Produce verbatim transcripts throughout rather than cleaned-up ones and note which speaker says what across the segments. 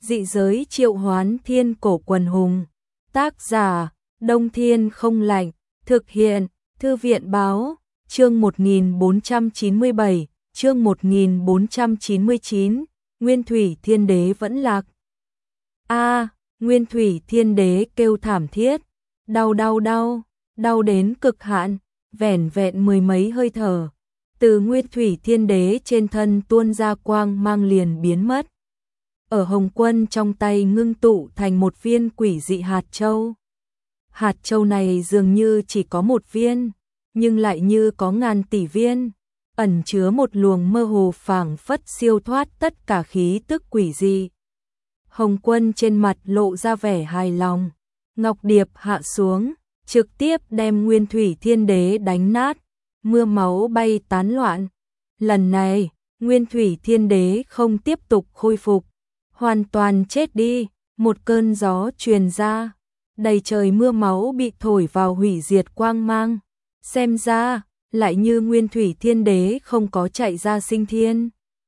Speaker 1: Dị giới triệu hoán thiên cổ quần hùng. Tác giả, Đông Thiên không lạnh. Thực hiện, Thư viện báo. Chương một nghìn bốn trăm chín mươi bảy, chương một nghìn bốn trăm chín mươi chín, Nguyên Thủy Thiên Đế vẫn lạc. A, à, Nguyên Thủy Thiên Đế kêu thảm thiết, đau đau đau, đau đến cực hạn, vẻn vẹn mười mấy hơi thở, từ Nguyên Thủy Thiên Đế trên thân tuôn ra quang mang liền biến mất. Ở Hồng Quân trong tay ngưng tụ thành một viên quỷ dị hạt châu. Hạt châu này dường như chỉ có một viên, nhưng lại như có ngàn tỷ viên, ẩn chứa một luồng mơ hồ phảng phất siêu thoát tất cả khí tức quỷ dị. Hồng Quân trên mặt lộ ra vẻ hài lòng, ngọc điệp hạ xuống, trực tiếp đem Nguyên Thủy Thiên Đế đánh nát, mưa máu bay tán loạn. Lần này, Nguyên Thủy Thiên Đế không tiếp tục khôi phục, hoàn toàn chết đi, một cơn gió truyền ra, đầy trời mưa máu bị thổi vào hủy diệt quang mang. Xem ra, lại như Nguyên Thủy Thiên Đế không có chạy ra sinh thiên.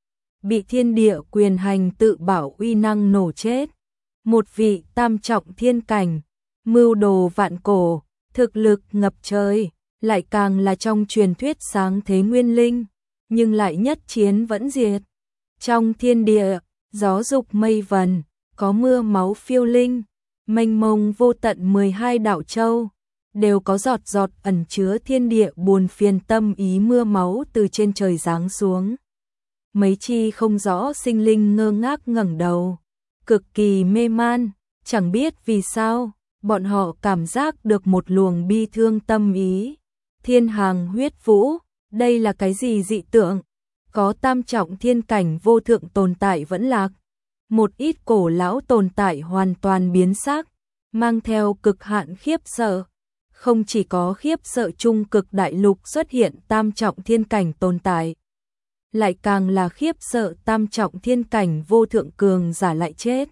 Speaker 1: Bị thiên địa quyền hành tự bảo uy năng nổ chết. Một vị tam trọng thiên cảnh, mưu đồ vạn cổ, thực lực ngập trời, lại càng là trong truyền thuyết sáng thế nguyên linh, nhưng lại nhất chiến vẫn diệt. Trong thiên địa, gió dục mây vần, có mưa máu phiêu linh, mênh mông vô tận mười hai đạo châu, đều có giọt giọt ẩn chứa thiên địa buồn phiền tâm ý mưa máu từ trên trời giáng xuống. Mấy chi không rõ sinh linh ngơ ngác ngẩng đầu, cực kỳ mê man, chẳng biết vì sao, bọn họ cảm giác được một luồng bi thương tâm ý. Thiên hàng huyết vũ, đây là cái gì dị tượng? Có tam trọng thiên cảnh vô thượng tồn tại vẫn lạc. Một ít cổ lão tồn tại hoàn toàn biến sắc, mang theo cực hạn khiếp sợ. Không chỉ có khiếp sợ trung cực đại lục xuất hiện tam trọng thiên cảnh tồn tại, lại càng là khiếp sợ tam trọng thiên cảnh vô thượng cường giả lại chết.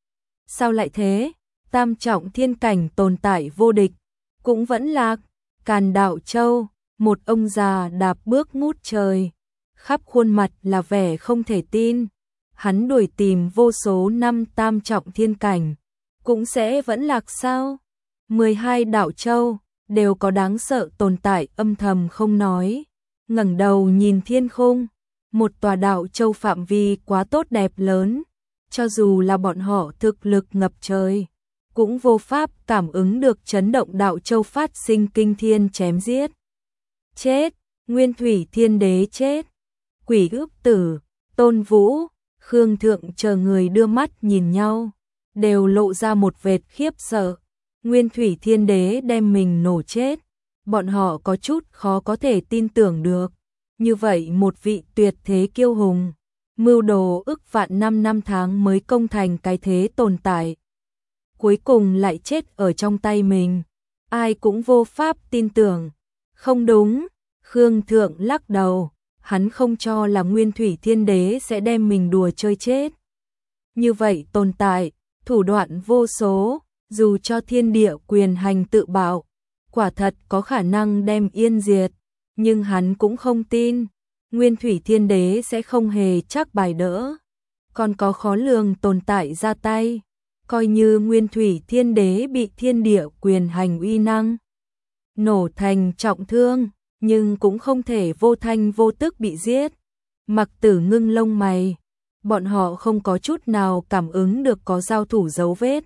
Speaker 1: Sao lại thế? Tam trọng thiên cảnh tồn tại vô địch, cũng vẫn lạc. Càn Đạo Châu, một ông già đạp bước ngút trời, khắp khuôn mặt là vẻ không thể tin. Hắn đuổi tìm vô số năm tam trọng thiên cảnh, cũng sẽ vẫn lạc sao? mười hai đạo châu đều có đáng sợ tồn tại âm thầm không nói, ngẩng đầu nhìn thiên khung, một tòa đạo châu phạm vi quá tốt đẹp lớn, cho dù là bọn họ thực lực ngập trời, cũng vô pháp cảm ứng được chấn động đạo châu phát sinh kinh thiên chém giết. Chết, Nguyên Thủy Thiên Đế chết, Quỷ Ước Tử, Tôn Vũ, Khương Thượng chờ người đưa mắt nhìn nhau, đều lộ ra một vệt khiếp sợ. Nguyên Thủy Thiên Đế đem mình nổ chết, bọn họ có chút khó có thể tin tưởng được. Như vậy một vị tuyệt thế kiêu hùng, mưu đồ ức vạn năm năm tháng mới công thành cái thế tồn tại, cuối cùng lại chết ở trong tay mình, ai cũng vô pháp tin tưởng. Không đúng, Khương Thượng lắc đầu, hắn không cho là Nguyên Thủy Thiên Đế sẽ đem mình đùa chơi chết. Như vậy tồn tại, thủ đoạn vô số, dù cho thiên địa quyền hành tự bảo, quả thật có khả năng đem yên diệt, nhưng hắn cũng không tin, Nguyên Thủy Thiên Đế sẽ không hề chắc bài đỡ. Còn có khó lường tồn tại ra tay, coi như Nguyên Thủy Thiên Đế bị thiên địa quyền hành uy năng nổ thành trọng thương, nhưng cũng không thể vô thanh vô tức bị giết. Mặc Tử ngưng lông mày, bọn họ không có chút nào cảm ứng được có giao thủ dấu vết.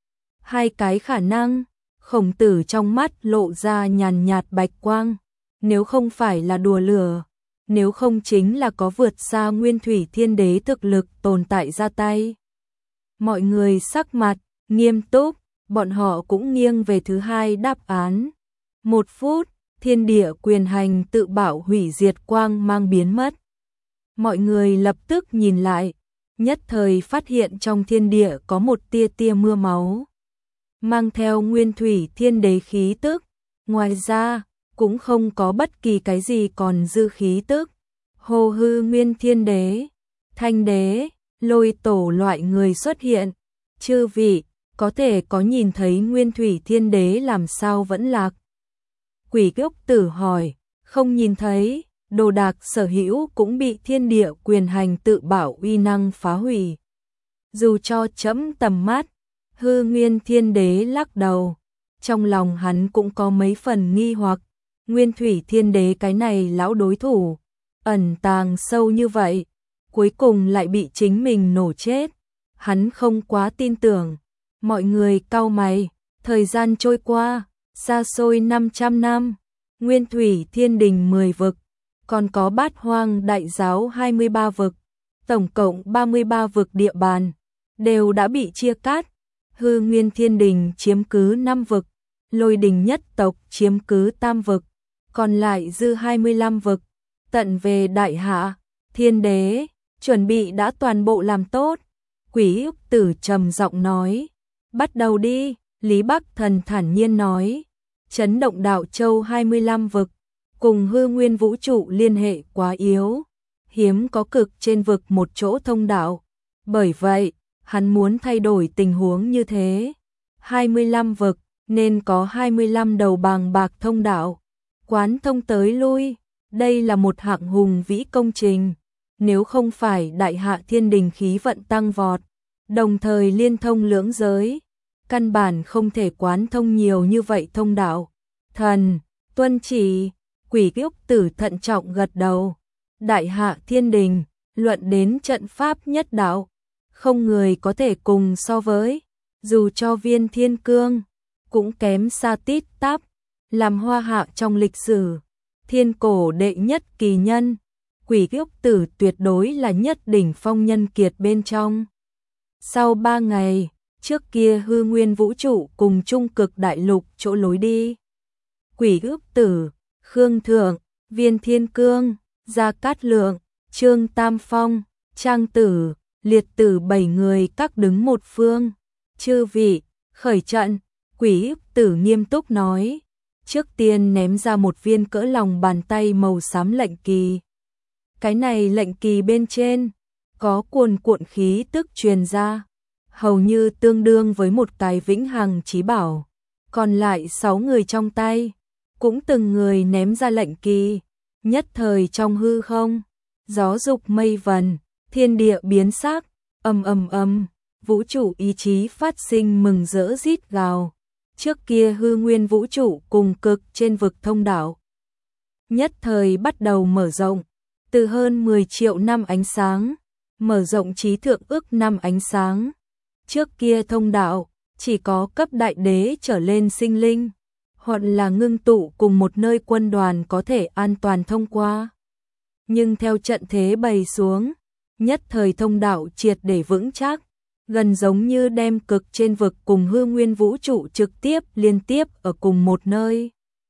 Speaker 1: Hai cái khả năng, Khổng Tử trong mắt lộ ra nhàn nhạt bạch quang, nếu không phải là đùa lửa, nếu không chính là có vượt xa Nguyên Thủy Thiên Đế thực lực tồn tại ra tay. Mọi người sắc mặt nghiêm túc, bọn họ cũng nghiêng về thứ hai đáp án. Một phút, thiên địa quyền hành tự bảo hủy diệt quang mang biến mất. Mọi người lập tức nhìn lại, nhất thời phát hiện trong thiên địa có một tia tia mưa máu, mang theo Nguyên Thủy Thiên Đế khí tức, ngoài ra cũng không có bất kỳ cái gì còn dư khí tức. Hồ Hư Nguyên Thiên Đế, Thanh Đế, Lôi Tổ loại người xuất hiện. Chư vị, có thể có nhìn thấy Nguyên Thủy Thiên Đế làm sao vẫn lạc? Quỷ Ước Tử hỏi, không nhìn thấy, đồ đạc sở hữu cũng bị thiên địa quyền hành tự bảo uy năng phá hủy. Dù cho chẫm tầm mắt, Hư Nguyên Thiên Đế lắc đầu, trong lòng hắn cũng có mấy phần nghi hoặc, Nguyên Thủy Thiên Đế cái này lão đối thủ, ẩn tàng sâu như vậy, cuối cùng lại bị chính mình nổ chết, hắn không quá tin tưởng. Mọi người cau mày, thời gian trôi qua, xa xôi năm trăm năm, Nguyên Thủy Thiên Đình mười vực, còn có Bát Hoang Đại Giáo hai mươi ba vực, tổng cộng ba mươi ba vực địa bàn, đều đã bị chia cắt. Hư Nguyên Thiên Đình chiếm cứ năm vực, Lôi Đình nhất tộc chiếm cứ tam vực, còn lại dư hai mươi lăm vực. Tận về Đại Hạ, Thiên Đế, chuẩn bị đã toàn bộ làm tốt. Quỷ Ức Tử trầm giọng nói, bắt đầu đi. Lý Bắc Thần thản nhiên nói, chấn động đạo châu hai mươi lăm vực, cùng hư nguyên vũ trụ liên hệ quá yếu, hiếm có cực trên vực một chỗ thông đạo. Bởi vậy, hắn muốn thay đổi tình huống như thế. hai mươi lăm vực, nên có hai mươi lăm đầu bàng bạc thông đạo, quán thông tới lui. Đây là một hạng hùng vĩ công trình. Nếu không phải Đại Hạ Thiên Đình khí vận tăng vọt, đồng thời liên thông lưỡng giới, căn bản không thể quán thông nhiều như vậy thông đạo. Thần, tuân chỉ. Quỷ Ức Tử thận trọng gật đầu. Đại Hạ Thiên Đình, luận đến trận pháp nhất đạo, không người có thể cùng so với, dù cho Viên Thiên Cương, cũng kém xa tít tắp, làm Hoa Hạ trong lịch sử, thiên cổ đệ nhất kỳ nhân. Quỷ Ức Tử tuyệt đối là nhất đỉnh phong nhân kiệt bên trong. Sau ba ngày, trước kia hư nguyên vũ trụ cùng trung cực đại lục chỗ lối đi, Quỷ Ức Tử, Khương Thượng, Viên Thiên Cương, Gia Cát Lượng, Trương Tam Phong, Trang Tử, Liệt Tử bảy người các đứng một phương. Chư vị, khởi trận. Quỷ Ức Tử nghiêm túc nói, trước tiên ném ra một viên cỡ lòng bàn tay màu xám lệnh kỳ. Cái này lệnh kỳ bên trên có cuồn cuộn khí tức truyền ra, hầu như tương đương với một cái vĩnh hằng chí bảo. Còn lại sáu người trong tay cũng từng người ném ra lệnh kỳ, nhất thời trong hư không, gió dục mây vần, thiên địa biến sắc, ầm ầm ầm, vũ trụ ý chí phát sinh mừng rỡ rít gào. Trước kia hư nguyên vũ trụ cùng cực trên vực thông đạo, nhất thời bắt đầu mở rộng, từ hơn mười triệu năm ánh sáng, mở rộng trí thượng ước năm ánh sáng. Trước kia thông đạo chỉ có cấp đại đế trở lên sinh linh, hoặc là ngưng tụ cùng một nơi quân đoàn có thể an toàn thông qua. Nhưng theo trận thế bày xuống, nhất thời thông đạo triệt để vững chắc, gần giống như đem cực trên vực cùng hư nguyên vũ trụ trực tiếp liên tiếp ở cùng một nơi.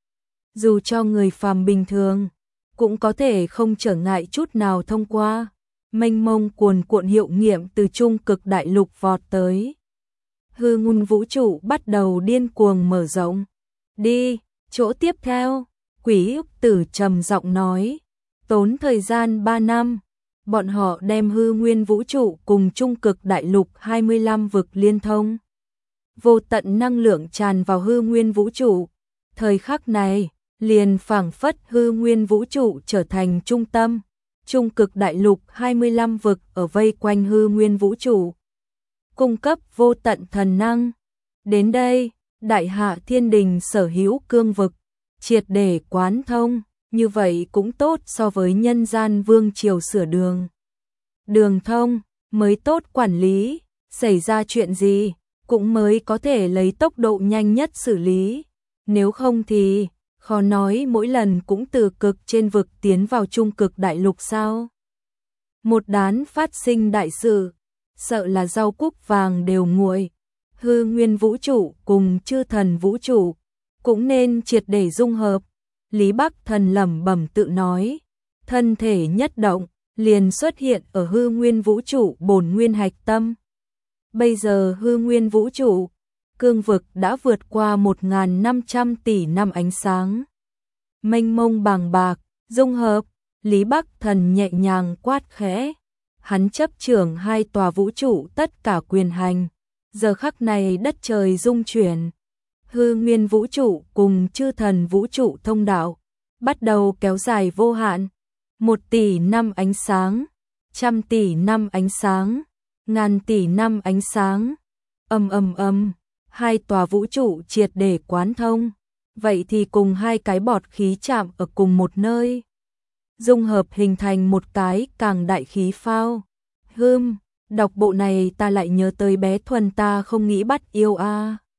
Speaker 1: Dù cho người phàm bình thường, cũng có thể không trở ngại chút nào thông qua. Mênh mông cuồn cuộn hiệu nghiệm từ trung cực đại lục vọt tới. Hư nguyên vũ trụ bắt đầu điên cuồng mở rộng. Đi, chỗ tiếp theo, Quỷ Ức Tử trầm giọng nói, tốn thời gian ba năm, bọn họ đem hư nguyên vũ trụ cùng trung cực đại lục hai mươi lăm vực liên thông. Vô tận năng lượng tràn vào hư nguyên vũ trụ. Thời khắc này, liền phảng phất hư nguyên vũ trụ trở thành trung tâm. Trung cực đại lục hai mươi lăm vực ở vây quanh hư nguyên vũ trụ, cung cấp vô tận thần năng. Đến đây, Đại Hạ Thiên Đình sở hữu cương vực, triệt để quán thông, như vậy cũng tốt so với nhân gian vương triều sửa đường. Đường thông mới tốt quản lý, xảy ra chuyện gì cũng mới có thể lấy tốc độ nhanh nhất xử lý. Nếu không thì khó nói mỗi lần cũng từ cực trên vực tiến vào trung cực đại lục sao. Một đán phát sinh đại sự, sợ là rau cúc vàng đều nguội. Hư nguyên vũ trụ cùng chư thần vũ trụ cũng nên triệt để dung hợp. Lý Bắc Thần lẩm bẩm tự nói, thân thể nhất động, liền xuất hiện ở hư nguyên vũ trụ bổn nguyên hạch tâm. Bây giờ hư nguyên vũ trụ, cương vực đã vượt qua một nghìn năm trăm tỷ năm ánh sáng. Mênh mông bàng bạc, dung hợp, Lý Bắc Thần nhẹ nhàng quát khẽ. Hắn chấp trưởng hai tòa vũ trụ tất cả quyền hành. Giờ khắc này đất trời rung chuyển. Hư nguyên vũ trụ cùng chư thần vũ trụ thông đạo bắt đầu kéo dài vô hạn. Một tỷ năm ánh sáng, trăm tỷ năm ánh sáng, ngàn tỷ năm ánh sáng. Ầm ầm ầm, hai tòa vũ trụ triệt để quán thông, vậy thì cùng hai cái bọt khí chạm ở cùng một nơi, dung hợp hình thành một cái càng đại khí phao. Hừm, đọc bộ này ta lại nhớ tới bé Thuần ta không nghĩ bắt yêu a.